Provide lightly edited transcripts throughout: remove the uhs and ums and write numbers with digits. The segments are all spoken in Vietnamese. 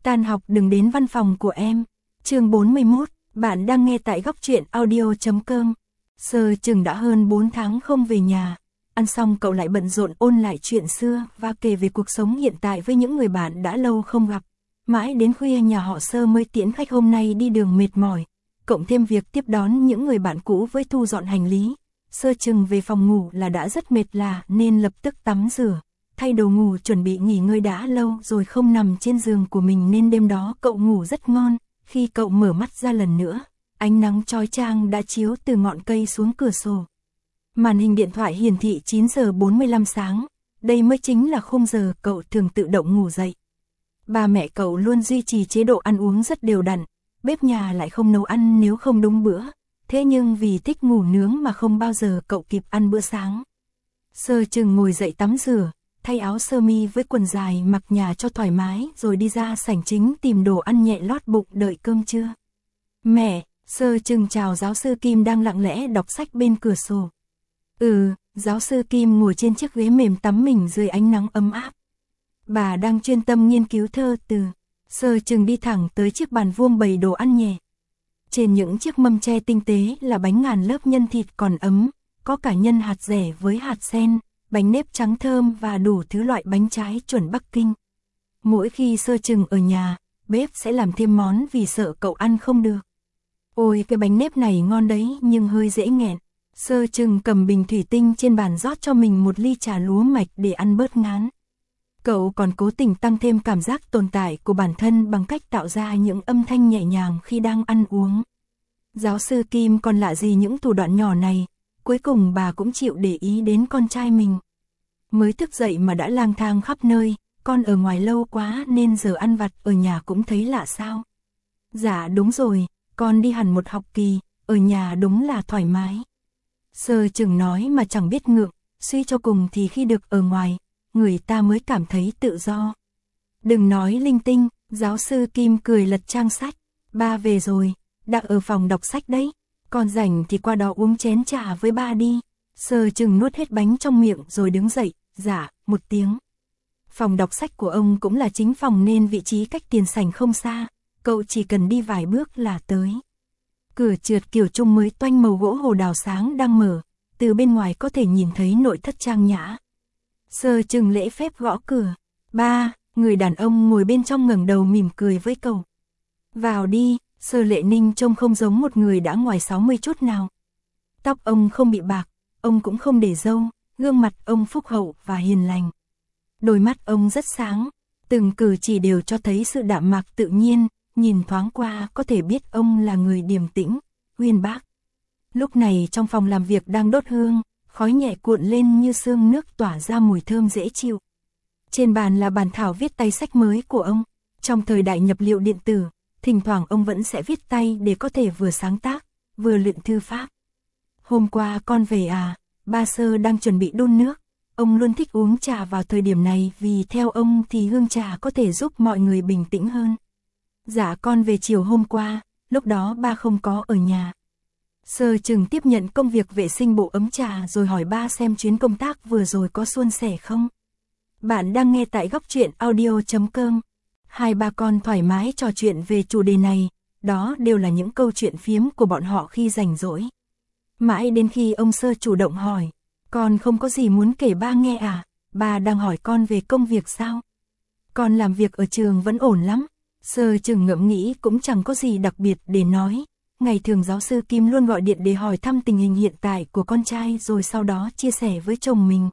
Tan học đừng đến văn phòng của em. Chương 41, bạn đang nghe tại góc truyện audio.com. Sơ chừng đã hơn 4 tháng không về nhà. Ăn xong cậu lại bận rộn ôn lại chuyện xưa và kể về cuộc sống hiện tại với những người bạn đã lâu không gặp. Mãi đến khuya nhà họ Sơ mới tiễn khách, hôm nay đi đường mệt mỏi. Cộng thêm việc tiếp đón những người bạn cũ với thu dọn hành lý. Sơ chừng về phòng ngủ là đã rất mệt lả nên lập tức tắm rửa, thay đồ ngủ chuẩn bị nghỉ ngơi, đã lâu rồi không nằm trên giường của mình nên đêm đó cậu ngủ rất ngon. Khi cậu mở mắt ra lần nữa, ánh nắng chói chang đã chiếu từ ngọn cây xuống cửa sổ. Màn hình điện thoại hiển thị 9 giờ 45 sáng, đây mới chính là khung giờ cậu thường tự động ngủ dậy. Ba mẹ cậu luôn duy trì chế độ ăn uống rất đều đặn, bếp nhà lại không nấu ăn nếu không đúng bữa. Thế nhưng vì thích ngủ nướng mà không bao giờ cậu kịp ăn bữa sáng. Sơ chừng ngồi dậy tắm rửa, thay áo sơ mi với quần dài mặc nhà cho thoải mái rồi đi ra sảnh chính tìm đồ ăn nhẹ lót bụng đợi cơm trưa. Mẹ, Sơ chừng chào giáo sư Kim đang lặng lẽ đọc sách bên cửa sổ. Giáo sư Kim ngồi trên chiếc ghế mềm tắm mình dưới ánh nắng ấm áp. Bà đang chuyên tâm nghiên cứu thơ từ. Sơ chừng đi thẳng tới chiếc bàn vuông bày đồ ăn nhẹ. Trên những chiếc mâm tre tinh tế là bánh ngàn lớp nhân thịt còn ấm, có cả nhân hạt dẻ với hạt sen, bánh nếp trắng thơm và đủ thứ loại bánh trái chuẩn Bắc Kinh. Mỗi khi Sơ chừng ở nhà, bếp sẽ làm thêm món vì sợ cậu ăn không được. Ôi, cái bánh nếp này ngon đấy nhưng hơi dễ nghẹn. Sơ chừng cầm bình thủy tinh trên bàn rót cho mình một ly trà lúa mạch để ăn bớt ngán. Cậu còn cố tình tăng thêm cảm giác tồn tại của bản thân bằng cách tạo ra những âm thanh nhẹ nhàng khi đang ăn uống. Giáo sư Kim còn lạ gì những thủ đoạn nhỏ này, cuối cùng bà cũng chịu để ý đến con trai mình. Mới thức dậy mà đã lang thang khắp nơi, con ở ngoài lâu quá nên giờ ăn vặt ở nhà cũng thấy lạ sao. Dạ đúng rồi, con đi hẳn một học kỳ, ở nhà đúng là thoải mái. Sơ chừng nói mà chẳng biết ngượng, suy cho cùng thì khi được ở ngoài, người ta mới cảm thấy tự do. Đừng nói linh tinh, giáo sư Kim cười lật trang sách. Ba về rồi, đang ở phòng đọc sách đấy, còn rảnh thì qua đó uống chén trà với ba đi. Sơ chừng nuốt hết bánh trong miệng rồi đứng dậy, dạ, một tiếng. Phòng đọc sách của ông cũng là chính phòng nên vị trí cách tiền sảnh không xa, cậu chỉ cần đi vài bước là tới. Cửa trượt kiểu chung mới toanh màu gỗ hồ đào sáng đang mở, từ bên ngoài có thể nhìn thấy nội thất trang nhã. Sơ chừng lễ phép gõ cửa. Ba, người đàn ông ngồi bên trong ngẩng đầu mỉm cười với cậu. Vào đi. Sơ Lệ Ninh trông không giống một người đã ngoài 60 chút nào. Tóc ông không bị bạc, ông cũng không để râu, gương mặt ông phúc hậu và hiền lành. Đôi mắt ông rất sáng, từng cử chỉ đều cho thấy sự đạm mạc tự nhiên, nhìn thoáng qua có thể biết ông là người điềm tĩnh, uyên bác. Lúc này trong phòng làm việc đang đốt hương, khói nhẹ cuộn lên như sương nước tỏa ra mùi thơm dễ chịu. Trên bàn là bản thảo viết tay sách mới của ông. Trong thời đại nhập liệu điện tử, thỉnh thoảng ông vẫn sẽ viết tay để có thể vừa sáng tác, vừa luyện thư pháp. Hôm qua con về à? Ba Sơ đang chuẩn bị đun nước. Ông luôn thích uống trà vào thời điểm này vì theo ông thì hương trà có thể giúp mọi người bình tĩnh hơn. Dạ con về chiều hôm qua, lúc đó ba không có ở nhà. Sơ chừng tiếp nhận công việc vệ sinh bộ ấm trà rồi hỏi ba xem chuyến công tác vừa rồi có suôn sẻ không. Bạn đang nghe tại góc truyện audio.com. Hai ba con thoải mái trò chuyện về chủ đề này, đó đều là những câu chuyện phiếm của bọn họ khi rảnh rỗi. Mãi đến khi ông Sơ chủ động hỏi, con không có gì muốn kể ba nghe à? Ba đang hỏi con về công việc sao? Con làm việc ở trường vẫn ổn lắm. Sơ chừng ngẫm nghĩ cũng chẳng có gì đặc biệt để nói. Ngày thường giáo sư Kim luôn gọi điện để hỏi thăm tình hình hiện tại của con trai rồi sau đó chia sẻ với chồng mình.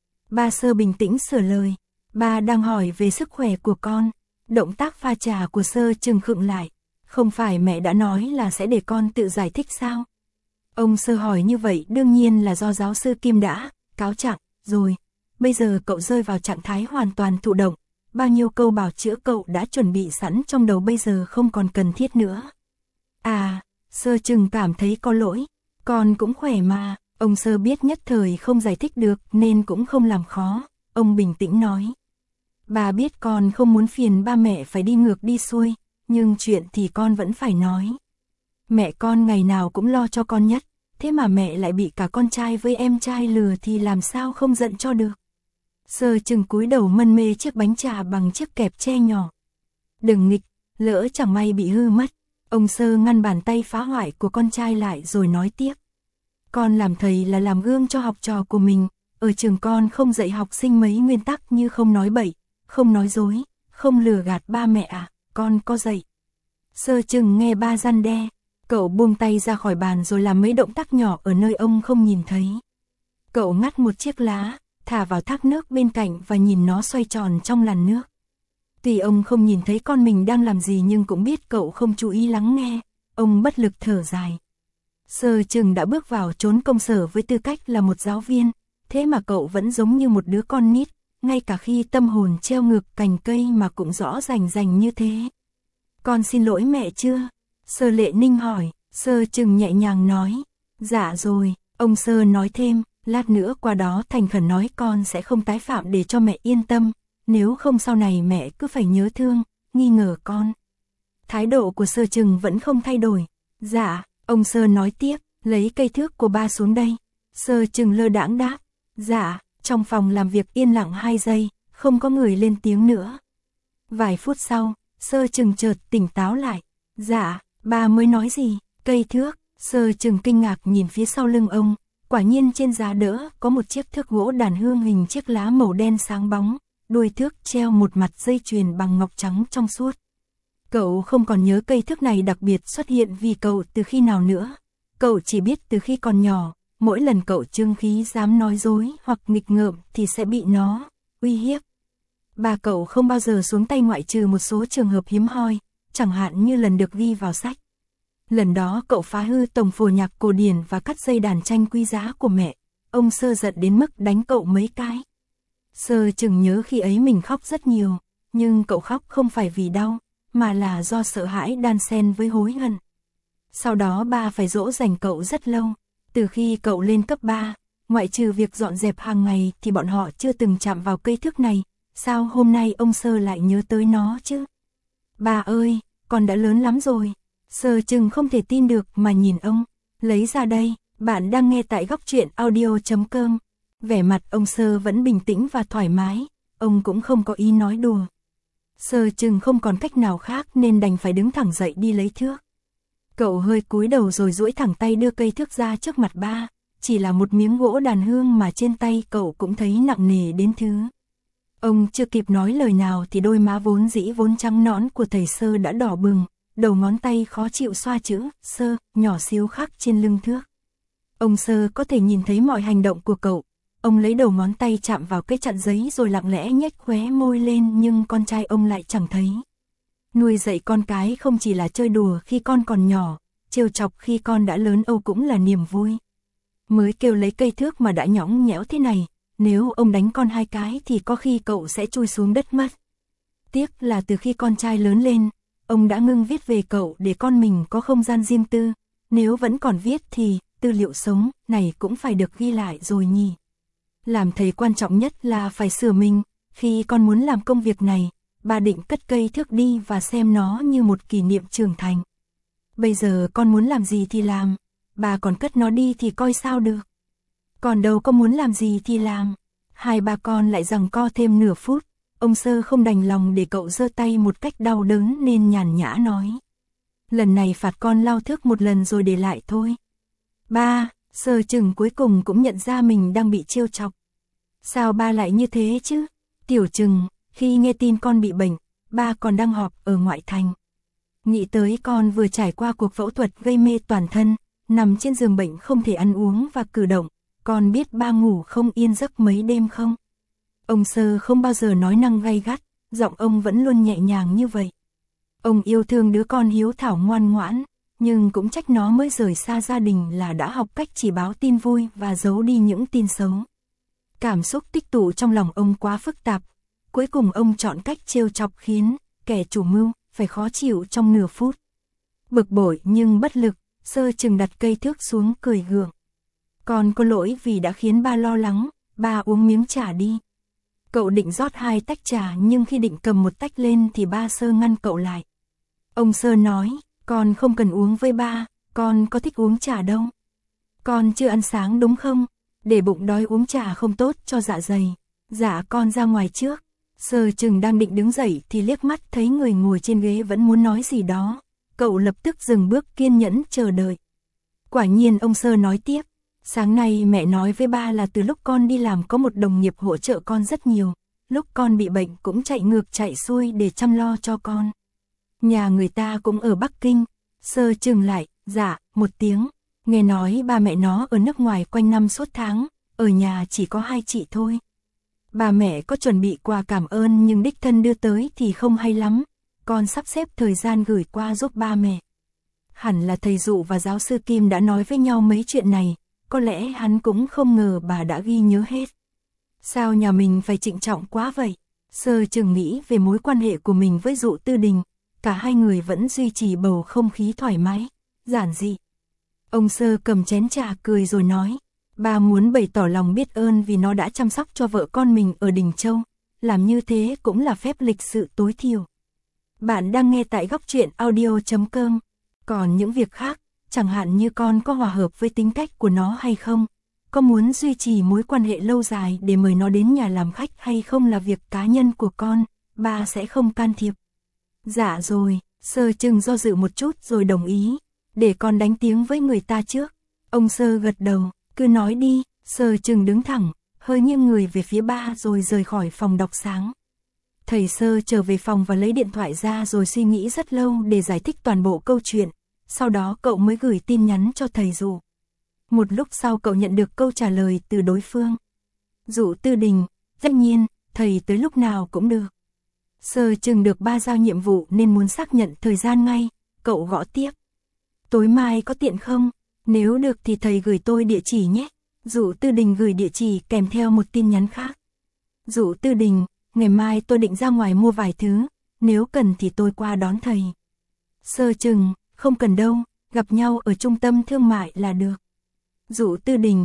Ba Sơ bình tĩnh sửa lời, ba đang hỏi về sức khỏe của con. Động tác pha trà của Sơ chừng khựng lại, không phải mẹ đã nói là sẽ để con tự giải thích sao? Ông Sơ hỏi như vậy đương nhiên là do giáo sư Kim đã cáo trạng rồi. Bây giờ cậu rơi vào trạng thái hoàn toàn thụ động, bao nhiêu câu bào chữa cậu đã chuẩn bị sẵn trong đầu bây giờ không còn cần thiết nữa. À, Sơ chừng cảm thấy có lỗi, con cũng khỏe mà. Ông Sơ biết nhất thời không giải thích được nên cũng không làm khó, ông bình tĩnh nói. Bà biết con không muốn phiền ba mẹ phải đi ngược đi xuôi, nhưng chuyện thì con vẫn phải nói. Mẹ con ngày nào cũng lo cho con nhất, thế mà mẹ lại bị cả con trai với em trai lừa thì làm sao không giận cho được. Sơ chừng cúi đầu mân mê chiếc bánh trà bằng chiếc kẹp tre nhỏ. đừng nghịch, lỡ chẳng may bị hư mất. Ông Sơ ngăn bàn tay phá hoại của con trai lại rồi nói tiếp. Con làm thầy là làm gương cho học trò của mình, ở trường con không dạy học sinh mấy nguyên tắc như không nói bậy, không nói dối, không lừa gạt ba mẹ à, con có dạy. Sơ Trừng nghe ba răn đe, cậu buông tay ra khỏi bàn rồi làm mấy động tác nhỏ ở nơi ông không nhìn thấy. Cậu ngắt một chiếc lá, thả vào thác nước bên cạnh và nhìn nó xoay tròn trong làn nước. Tuy ông không nhìn thấy con mình đang làm gì nhưng cũng biết cậu không chú ý lắng nghe, ông bất lực thở dài. Sơ Trừng đã bước vào chốn công sở với tư cách là một giáo viên, thế mà cậu vẫn giống như một đứa con nít, ngay cả khi tâm hồn treo ngược cành cây mà cũng rõ rành rành như thế. Con xin lỗi mẹ chưa? Sơ Lệ Ninh hỏi. Sơ Trừng nhẹ nhàng nói. Dạ rồi, ông Sơ nói thêm, lát nữa qua đó thành khẩn nói con sẽ không tái phạm để cho mẹ yên tâm, nếu không sau này mẹ cứ phải nhớ thương, nghi ngờ con. Thái độ của Sơ Trừng vẫn không thay đổi. Dạ, ông Sơ nói tiếp, lấy cây thước của ba xuống đây. Sơ Trừng lơ đãng đáp. Dạ, trong phòng làm việc yên lặng 2 giây, không có người lên tiếng nữa. Vài phút sau, Sơ Trừng chợt tỉnh táo lại. Dạ, ba mới nói gì? Cây thước. Sơ Trừng kinh ngạc nhìn phía sau lưng ông, quả nhiên trên giá đỡ có một chiếc thước gỗ đàn hương hình chiếc lá màu đen sáng bóng, đuôi thước treo một mặt dây chuyền bằng ngọc trắng trong suốt. Cậu không còn nhớ cây thước này đặc biệt xuất hiện vì cậu từ khi nào nữa. Cậu chỉ biết từ khi còn nhỏ, mỗi lần cậu trương khí dám nói dối hoặc nghịch ngợm thì sẽ bị nó uy hiếp. Bà cậu không bao giờ xuống tay ngoại trừ một số trường hợp hiếm hoi, chẳng hạn như lần được ghi vào sách. Lần đó cậu phá hư tổng phổ nhạc cổ điển và cắt dây đàn tranh quý giá của mẹ. Ông Sơ giận đến mức đánh cậu mấy cái. Sơ Trừng nhớ khi ấy mình khóc rất nhiều, nhưng cậu khóc không phải vì đau, mà là do sợ hãi đan xen với hối hận. Sau đó ba phải dỗ dành cậu rất lâu. Từ khi cậu lên cấp 3, ngoại trừ việc dọn dẹp hàng ngày thì bọn họ chưa từng chạm vào cây thước này. Sao hôm nay ông Sơ lại nhớ tới nó chứ? Bà ơi, con đã lớn lắm rồi. Sơ Trừng không thể tin được mà nhìn ông. Lấy ra đây, bạn đang nghe tại góc truyện audio.com. Vẻ mặt ông Sơ vẫn bình tĩnh và thoải mái, ông cũng không có ý nói đùa. Sơ Trừng không còn cách nào khác nên đành phải đứng thẳng dậy đi lấy thước. Cậu hơi cúi đầu rồi duỗi thẳng tay đưa cây thước ra trước mặt ba, chỉ là một miếng gỗ đàn hương mà trên tay cậu cũng thấy nặng nề đến thứ. Ông chưa kịp nói lời nào thì đôi má vốn trắng nõn của thầy Sơ đã đỏ bừng, đầu ngón tay khó chịu xoa chữ Sơ nhỏ xíu khắc trên lưng thước. Ông Sơ có thể nhìn thấy mọi hành động của cậu. Ông lấy đầu ngón tay chạm vào cái chặn giấy rồi lặng lẽ nhếch khóe môi lên, nhưng con trai ông lại chẳng thấy. Nuôi dạy con cái không chỉ là chơi đùa khi con còn nhỏ, trêu chọc khi con đã lớn Âu cũng là niềm vui. Mới kêu lấy cây thước mà đã nhõng nhẽo thế này, nếu ông đánh con 2 cái thì có khi cậu sẽ chui xuống đất mất. Tiếc là từ khi con trai lớn lên, ông đã ngưng viết về cậu để con mình có không gian riêng tư, nếu vẫn còn viết thì tư liệu sống này cũng phải được ghi lại rồi nhỉ. Làm thầy quan trọng nhất là phải sửa mình, khi con muốn làm công việc này, bà định cất cây thước đi và xem nó như một kỷ niệm trưởng thành. Bây giờ con muốn làm gì thì làm, bà còn cất nó đi thì coi sao được. Còn đâu có muốn làm gì thì làm. Hai ba con lại giằng co thêm nửa phút, ông Sơ không đành lòng để cậu giơ tay một cách đau đớn nên nhàn nhã nói. Lần này phạt con lau thước một lần rồi để lại thôi. Ba, Sơ Trừng cuối cùng cũng nhận ra mình đang bị trêu chọc. Sao ba lại như thế chứ? Tiểu Trừng, khi nghe tin con bị bệnh, ba còn đang họp ở ngoại thành. Nghĩ tới con vừa trải qua cuộc phẫu thuật gây mê toàn thân, nằm trên giường bệnh không thể ăn uống và cử động, con biết ba ngủ không yên giấc mấy đêm không? Ông Sơ không bao giờ nói năng gay gắt, giọng ông vẫn luôn nhẹ nhàng như vậy. Ông yêu thương đứa con hiếu thảo ngoan ngoãn, nhưng cũng trách nó mới rời xa gia đình là đã học cách chỉ báo tin vui và giấu đi những tin xấu. Cảm xúc tích tụ trong lòng ông quá phức tạp, cuối cùng ông chọn cách trêu chọc khiến kẻ chủ mưu phải khó chịu trong nửa phút. Bực bội nhưng bất lực, Sơ Trừng đặt cây thước xuống cười gượng. Con có lỗi vì đã khiến ba lo lắng, ba uống miếng trà đi. Cậu định rót 2 tách trà nhưng khi định cầm một tách lên thì ba Sơ ngăn cậu lại. Ông Sơ nói, con không cần uống với ba, con có thích uống trà đâu. Con chưa ăn sáng đúng không? Để bụng đói uống trà không tốt cho dạ dày. Dạ con ra ngoài trước. Sở Trừng đang định đứng dậy thì liếc mắt thấy người ngồi trên ghế vẫn muốn nói gì đó. Cậu lập tức dừng bước kiên nhẫn chờ đợi. Quả nhiên ông Sơ nói tiếp. Sáng nay mẹ nói với ba là từ lúc con đi làm có một đồng nghiệp hỗ trợ con rất nhiều. Lúc con bị bệnh cũng chạy ngược chạy xuôi để chăm lo cho con. Nhà người ta cũng ở Bắc Kinh. Sơ Trừng lại, dạ, một tiếng. Nghe nói ba mẹ nó ở nước ngoài quanh năm suốt tháng, ở nhà chỉ có hai chị thôi. Bà mẹ có chuẩn bị quà cảm ơn nhưng đích thân đưa tới thì không hay lắm. Con sắp xếp thời gian gửi qua giúp ba mẹ. Hẳn là thầy Dụ và giáo sư Kim đã nói với nhau mấy chuyện này, có lẽ hắn cũng không ngờ bà đã ghi nhớ hết. Sao nhà mình phải trịnh trọng quá vậy? Sơ Trừng nghĩ về mối quan hệ của mình với Dụ Tư Đình, cả hai người vẫn duy trì bầu không khí thoải mái, giản dị. Ông Sơ cầm chén trà cười rồi nói, ba muốn bày tỏ lòng biết ơn vì nó đã chăm sóc cho vợ con mình ở Đình Châu, làm như thế cũng là phép lịch sự tối thiểu. Bạn đang nghe tại góc truyện audio.com. Còn những việc khác, chẳng hạn như con có hòa hợp với tính cách của nó hay không, có muốn duy trì mối quan hệ lâu dài để mời nó đến nhà làm khách hay không là việc cá nhân của con, ba sẽ không can thiệp. Dạ rồi, Sơ Trừng do dự một chút rồi đồng ý, để con đánh tiếng với người ta trước. Ông Sơ gật đầu, cứ nói đi. Sơ Trừng đứng thẳng, hơi nghiêng người về phía ba rồi rời khỏi phòng đọc sáng. Thầy Sơ trở về phòng và lấy điện thoại ra rồi suy nghĩ rất lâu để giải thích toàn bộ câu chuyện, sau đó cậu mới gửi tin nhắn cho thầy Dụ. Một lúc sau cậu nhận được câu trả lời từ đối phương. Dụ Tư Đình, tất nhiên, thầy tới lúc nào cũng được. Sơ Trừng được ba giao nhiệm vụ nên muốn xác nhận thời gian ngay, cậu gõ tiếp. Tối mai có tiện không? Nếu được thì thầy gửi tôi địa chỉ nhé. Dụ Tư Đình gửi địa chỉ kèm theo một tin nhắn khác. Dụ Tư Đình, ngày mai tôi định ra ngoài mua vài thứ, nếu cần thì tôi qua đón thầy. Sơ Trừng, không cần đâu, gặp nhau ở trung tâm thương mại là được. Dụ Tư Đình,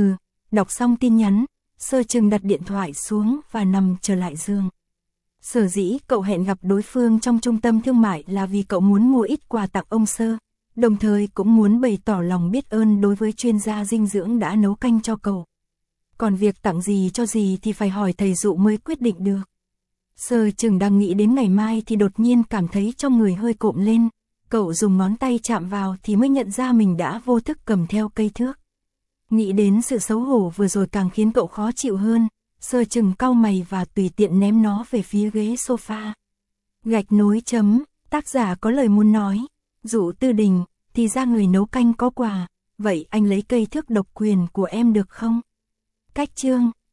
đọc xong tin nhắn, Sơ Trừng đặt điện thoại xuống và nằm trở lại giường. Sở dĩ cậu hẹn gặp đối phương trong trung tâm thương mại là vì cậu muốn mua ít quà tặng ông Sơ, đồng thời cũng muốn bày tỏ lòng biết ơn đối với chuyên gia dinh dưỡng đã nấu canh cho cậu. Còn việc tặng gì cho gì thì phải hỏi thầy Dụ mới quyết định được. Sơ Trừng đang nghĩ đến ngày mai thì đột nhiên cảm thấy trong người hơi cộm lên. Cậu dùng ngón tay chạm vào thì mới nhận ra mình đã vô thức cầm theo cây thước. Nghĩ đến sự xấu hổ vừa rồi càng khiến cậu khó chịu hơn. Sơ Trừng cau mày và tùy tiện ném nó về phía ghế sofa. Gạch nối chấm, tác giả có lời muốn nói. Dụ Tư Đình, thì ra người nấu canh có quà, vậy anh lấy cây thước độc quyền của em được không? Cách chương,